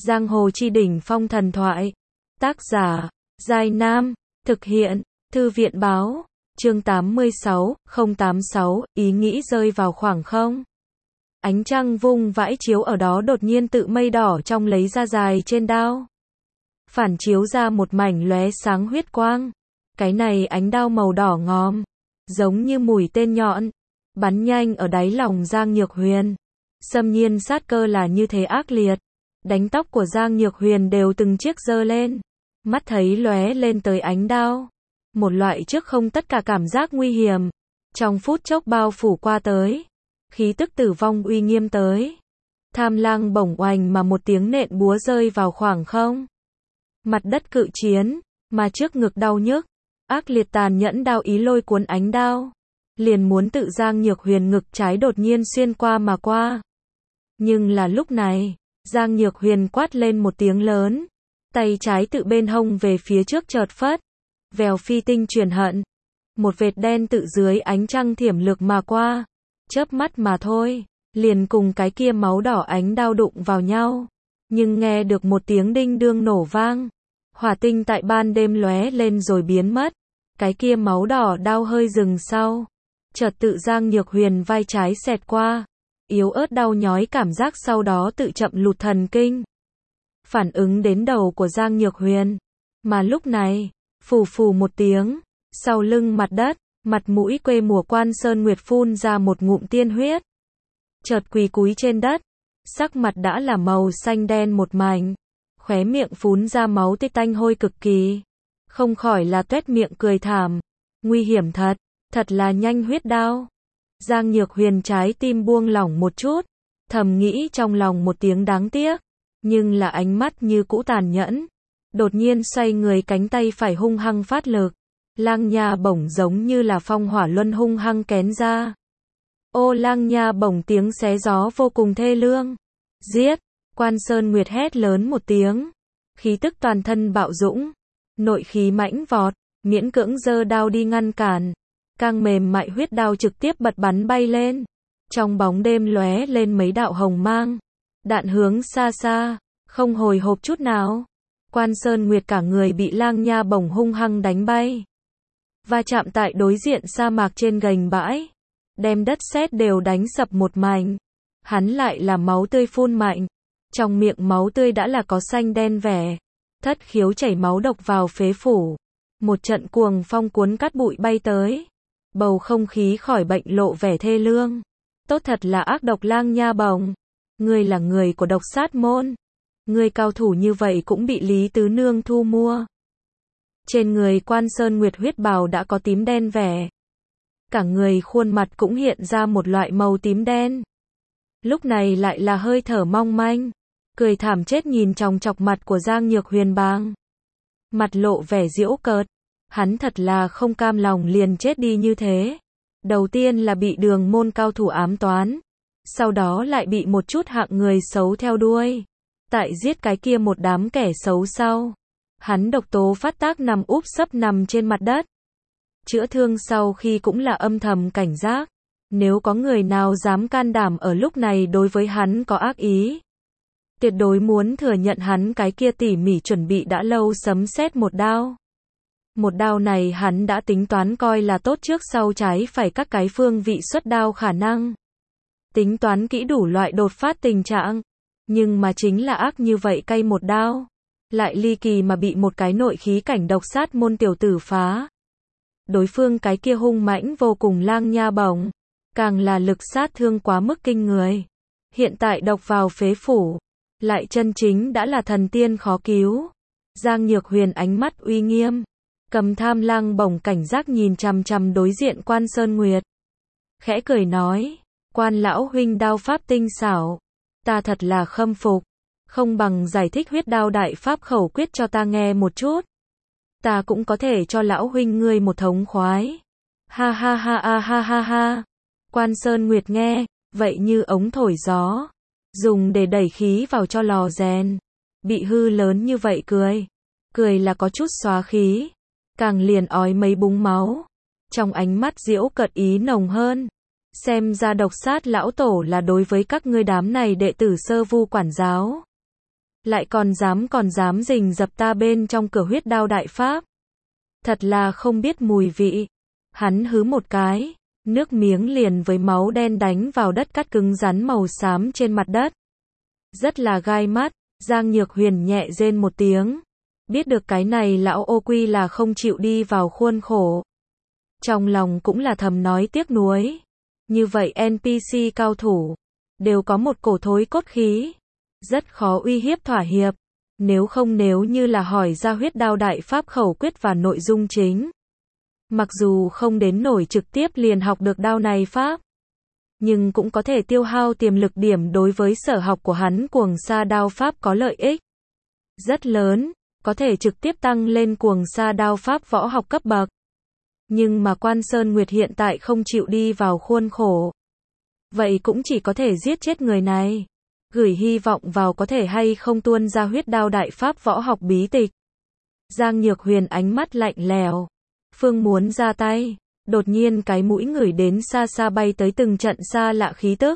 Giang hồ chi đỉnh phong thần thoại. Tác giả, Giai Nam. Thực hiện, Thư viện báo. Chương 86, 086, ý nghĩ rơi vào khoảng không. Ánh trăng vung vãi chiếu ở đó đột nhiên tự mây đỏ trong lấy ra dài trên đao. Phản chiếu ra một mảnh lóe sáng huyết quang. Cái này ánh đao màu đỏ ngòm, giống như mũi tên nhọn, bắn nhanh ở đáy lòng Giang Nhược Huyền. Xâm nhiên sát cơ là như thế ác liệt, đánh tóc của Giang Nhược Huyền đều từng chiếc giơ lên, mắt thấy lóe lên tới ánh đao. Một loại trước không tất cả cảm giác nguy hiểm, trong phút chốc bao phủ qua tới, khí tức tử vong uy nghiêm tới. Tham lang bổng oành mà một tiếng nện búa rơi vào khoảng không. Mặt đất cự chiến, mà trước ngực đau nhức, ác liệt tàn nhẫn đao ý lôi cuốn ánh đao, liền muốn tự Giang Nhược Huyền ngực trái đột nhiên xuyên qua mà qua. Nhưng là lúc này, Giang Nhược Huyền quát lên một tiếng lớn, tay trái tự bên hông về phía trước chợt phất, vèo phi tinh truyền hận. Một vệt đen tự dưới ánh trăng thiểm lược mà qua, chớp mắt mà thôi, liền cùng cái kia máu đỏ ánh đao đụng vào nhau. Nhưng nghe được một tiếng đinh đương nổ vang, hỏa tinh tại ban đêm lóe lên rồi biến mất. Cái kia máu đỏ đao hơi dừng sau, chợt tự Giang Nhược Huyền vai trái xẹt qua, yếu ớt đau nhói cảm giác sau đó tự chậm lụt thần kinh. Phản ứng đến đầu của Giang Nhược Huyền, mà lúc này, phù phù một tiếng, sau lưng mặt đất, mặt mũi quê mùa Quan Sơn Nguyệt phun ra một ngụm tiên huyết. Chợt quỳ cúi trên đất, sắc mặt đã là màu xanh đen một mảnh, khóe miệng phún ra máu tươi tanh hôi cực kỳ, không khỏi là tuét miệng cười thảm. Nguy hiểm thật, thật là nhanh huyết đao. Giang Nhược Huyền trái tim buông lỏng một chút, thầm nghĩ trong lòng một tiếng đáng tiếc, nhưng là ánh mắt như cũ tàn nhẫn. Đột nhiên xoay người cánh tay phải hung hăng phát lực, lang nha bổng giống như là phong hỏa luân hung hăng kén ra. Ô lang nha bổng tiếng xé gió vô cùng thê lương. Giết! Quan Sơn Nguyệt hét lớn một tiếng, khí tức toàn thân bạo dũng, nội khí mãnh vọt, miễn cưỡng giơ đao đi ngăn cản. Càng mềm mại huyết đao trực tiếp bật bắn bay lên. Trong bóng đêm lóe lên mấy đạo hồng mang, đạn hướng xa xa, không hồi hộp chút nào. Quan Sơn Nguyệt cả người bị lang nha bổng hung hăng đánh bay, va chạm tại đối diện sa mạc trên gành bãi, đem đất sét đều đánh sập một mảnh. Hắn lại là máu tươi phun mạnh, trong miệng máu tươi đã là có xanh đen vẻ, thất khiếu chảy máu độc vào phế phủ. Một trận cuồng phong cuốn cát bụi bay tới, bầu không khí khỏi bệnh lộ vẻ thê lương. Tốt thật là ác độc lang nha bổng, ngươi là người của độc sát môn, ngươi cao thủ như vậy cũng bị Lý Tứ Nương thu mua. Trên người Quan Sơn Nguyệt huyết bào đã có tím đen vẻ, cả người khuôn mặt cũng hiện ra một loại màu tím đen. Lúc này lại là hơi thở mong manh, cười thảm chết nhìn chòng chọc mặt của Giang Nhược Huyền bang. Mặt lộ vẻ giễu cợt, hắn thật là không cam lòng liền chết đi như thế. Đầu tiên là bị Đường môn cao thủ ám toán, sau đó lại bị một chút hạng người xấu theo đuôi. Tại giết cái kia một đám kẻ xấu sau, hắn độc tố phát tác nằm úp sấp nằm trên mặt đất. Chữa thương sau khi cũng là âm thầm cảnh giác, nếu có người nào dám can đảm ở lúc này đối với hắn có ác ý, tuyệt đối muốn thừa nhận hắn cái kia tỉ mỉ chuẩn bị đã lâu sấm sét một đao. Một đao này hắn đã tính toán coi là tốt trước sau trái phải các cái phương vị xuất đao khả năng. Tính toán kỹ đủ loại đột phát tình trạng, nhưng mà chính là ác như vậy cay một đao, lại ly kỳ mà bị một cái nội khí cảnh độc sát môn tiểu tử phá. Đối phương cái kia hung mãnh vô cùng lang nha bổng, càng là lực sát thương quá mức kinh người. Hiện tại độc vào phế phủ, lại chân chính đã là thần tiên khó cứu. Giang Nhược Huyền ánh mắt uy nghiêm, cầm tham lang bổng cảnh giác nhìn chằm chằm đối diện Quan Sơn Nguyệt. Khẽ cười nói, Quan lão huynh đao pháp tinh xảo, ta thật là khâm phục, không bằng giải thích huyết đao đại pháp khẩu quyết cho ta nghe một chút. Ta cũng có thể cho lão huynh ngươi một thống khoái. Ha ha ha ha ha ha ha. Quan Sơn Nguyệt nghe, vậy như ống thổi gió, dùng để đẩy khí vào cho lò rèn. Bị hư lớn như vậy cười, cười là có chút xóa khí, càng liền ói mấy búng máu. Trong ánh mắt giễu cợt ý nồng hơn. Xem ra độc sát lão tổ là đối với các ngươi đám này đệ tử sơ vu quản giáo. lại còn dám rình rập ta bên trong cửa huyết đao đại pháp. Thật là không biết mùi vị. Hắn hứ một cái, nước miếng liền với máu đen đánh vào đất cát cứng rắn màu xám trên mặt đất. Rất là gai mắt, Giang Nhược Huyền nhẹ rên một tiếng. Biết được cái này lão ô quy là không chịu đi vào khuôn khổ. Trong lòng cũng là thầm nói tiếc nuối. Như vậy NPC cao thủ, đều có một cổ thối cốt khí. Rất khó uy hiếp thỏa hiệp. Nếu như là hỏi ra huyết đao đại pháp khẩu quyết và nội dung chính. Mặc dù không đến nổi trực tiếp liền học được đao này pháp, nhưng cũng có thể tiêu hao tiềm lực điểm đối với sở học của hắn cuồng sa đao pháp có lợi ích rất lớn, có thể trực tiếp tăng lên cuồng sa đao pháp võ học cấp bậc. Nhưng mà Quan Sơn Nguyệt hiện tại không chịu đi vào khuôn khổ. Vậy cũng chỉ có thể giết chết người này. Gửi hy vọng vào có thể hay không tuôn ra huyết đao đại pháp võ học bí tịch. Giang Nhược Huyền ánh mắt lạnh lẽo. Phương muốn ra tay. Đột nhiên cái mũi ngửi đến xa xa bay tới từng trận xa lạ khí tức.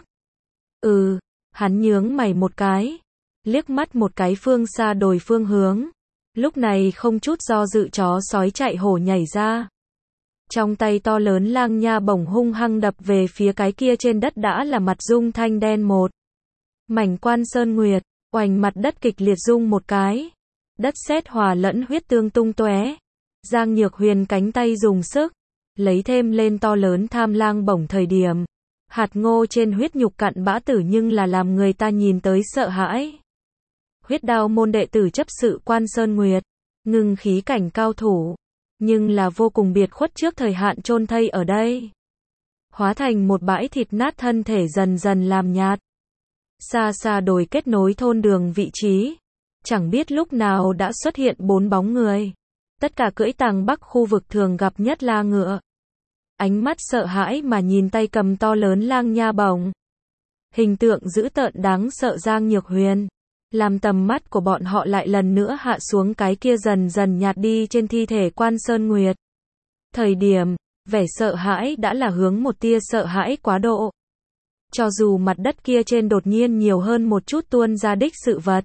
Hắn nhướng mày một cái. Liếc mắt một cái phương xa đổi phương hướng. Lúc này không chút do dự chó sói chạy hổ nhảy ra. Trong tay to lớn lang nha bổng hung hăng đập về phía cái kia trên đất đã là mặt dung thanh đen một. Mảnh Quan Sơn Nguyệt, oành mặt đất kịch liệt rung một cái. Đất sét hòa lẫn huyết tương tung tóe. Giang Nhược Huyền cánh tay dùng sức, lấy thêm lên to lớn tham lang bổng thời điểm. Hạt ngô trên huyết nhục cặn bã tử nhưng là làm người ta nhìn tới sợ hãi. Huyết đao môn đệ tử chấp sự Quan Sơn Nguyệt, ngưng khí cảnh cao thủ, nhưng là vô cùng biệt khuất trước thời hạn chôn thây ở đây. Hóa thành một bãi thịt nát thân thể dần dần làm nhạt. Xa xa đồi kết nối thôn đường vị trí, chẳng biết lúc nào đã xuất hiện 4 bóng người. Tất cả cưỡi tàng bắc khu vực thường gặp nhất là ngựa. Ánh mắt sợ hãi mà nhìn tay cầm to lớn lang nha bổng. Hình tượng dữ tợn đáng sợ Giang Nhược Huyền. Làm tầm mắt của bọn họ lại lần nữa hạ xuống cái kia dần dần nhạt đi trên thi thể Quan Sơn Nguyệt. Thời điểm, vẻ sợ hãi đã là hướng một tia sợ hãi quá độ. Cho dù mặt đất kia trên đột nhiên nhiều hơn một chút tuôn ra đích sự vật.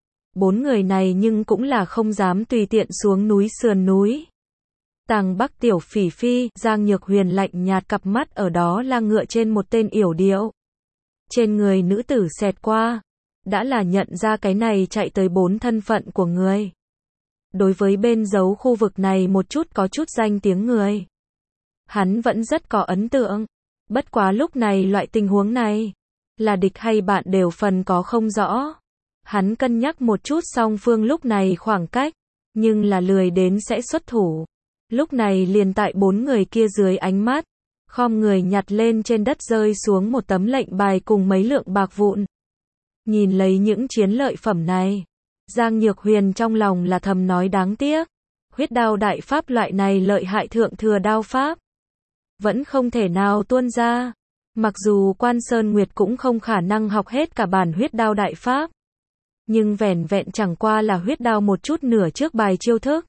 4 người này nhưng cũng là không dám tùy tiện xuống núi sườn núi. Tàng Bắc tiểu phỉ phi, Giang Nhược Huyền lạnh nhạt cặp mắt ở đó là ngựa trên một tên yểu điệu. Trên người nữ tử xẹt qua, đã là nhận ra cái này chạy tới 4 thân phận của người. Đối với bên giấu khu vực này một chút có chút danh tiếng người. Hắn vẫn rất có ấn tượng. Bất quá lúc này loại tình huống này, là địch hay bạn đều phần có không rõ. Hắn cân nhắc một chút song phương lúc này khoảng cách, nhưng là lười đến sẽ xuất thủ. Lúc này liền tại 4 người kia dưới ánh mắt, khom người nhặt lên trên đất rơi xuống một tấm lệnh bài cùng mấy lượng bạc vụn. Nhìn lấy những chiến lợi phẩm này, Giang Nhược Huyền trong lòng là thầm nói đáng tiếc. Huyết đao đại pháp loại này lợi hại thượng thừa đao pháp, vẫn không thể nào tuôn ra. Mặc dù Quan Sơn Nguyệt cũng không khả năng học hết cả bản huyết đao đại pháp. Nhưng vẻn vẹn chẳng qua là huyết đao một chút nửa trước bài chiêu thức.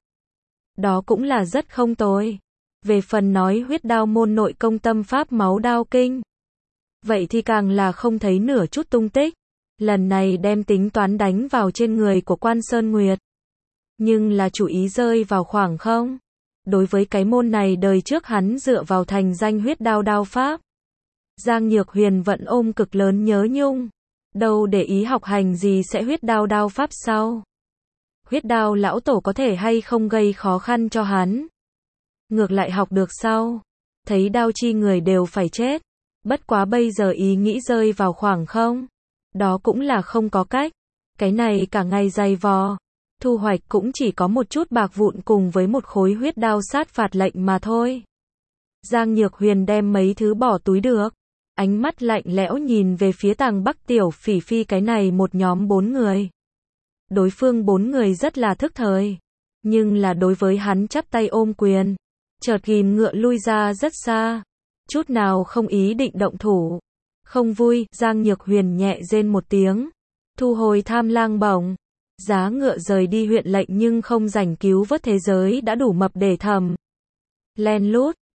Đó cũng là rất không tồi. Về phần nói huyết đao môn nội công tâm pháp máu đao kinh, vậy thì càng là không thấy nửa chút tung tích. Lần này đem tính toán đánh vào trên người của Quan Sơn Nguyệt. Nhưng là chủ ý rơi vào khoảng không. Đối với cái môn này đời trước hắn dựa vào thành danh huyết đao đao pháp. Giang Nhược Huyền vẫn ôm cực lớn nhớ nhung. Đâu để ý học hành gì sẽ huyết đao đao pháp sau. Huyết đao lão tổ có thể hay không gây khó khăn cho hắn. Ngược lại học được sau. Thấy đao chi người đều phải chết. Bất quá bây giờ ý nghĩ rơi vào khoảng không. Đó cũng là không có cách. Cái này cả ngày dày vò. Thu hoạch cũng chỉ có một chút bạc vụn cùng với một khối huyết đao sát phạt lệnh mà thôi. Giang Nhược Huyền đem mấy thứ bỏ túi được. Ánh mắt lạnh lẽo nhìn về phía Tàng Bắc tiểu phỉ phi cái này một nhóm 4 người. Đối phương 4 người rất là thức thời. Nhưng là đối với hắn chắp tay ôm quyền. Chợt ghim ngựa lui ra rất xa. Chút nào không ý định động thủ. Không vui, Giang Nhược Huyền nhẹ rên một tiếng. Thu hồi tham lang bổng. Giá ngựa rời đi huyện lệnh nhưng không rảnh cứu vớt thế giới đã đủ mập để thầm. Len lút,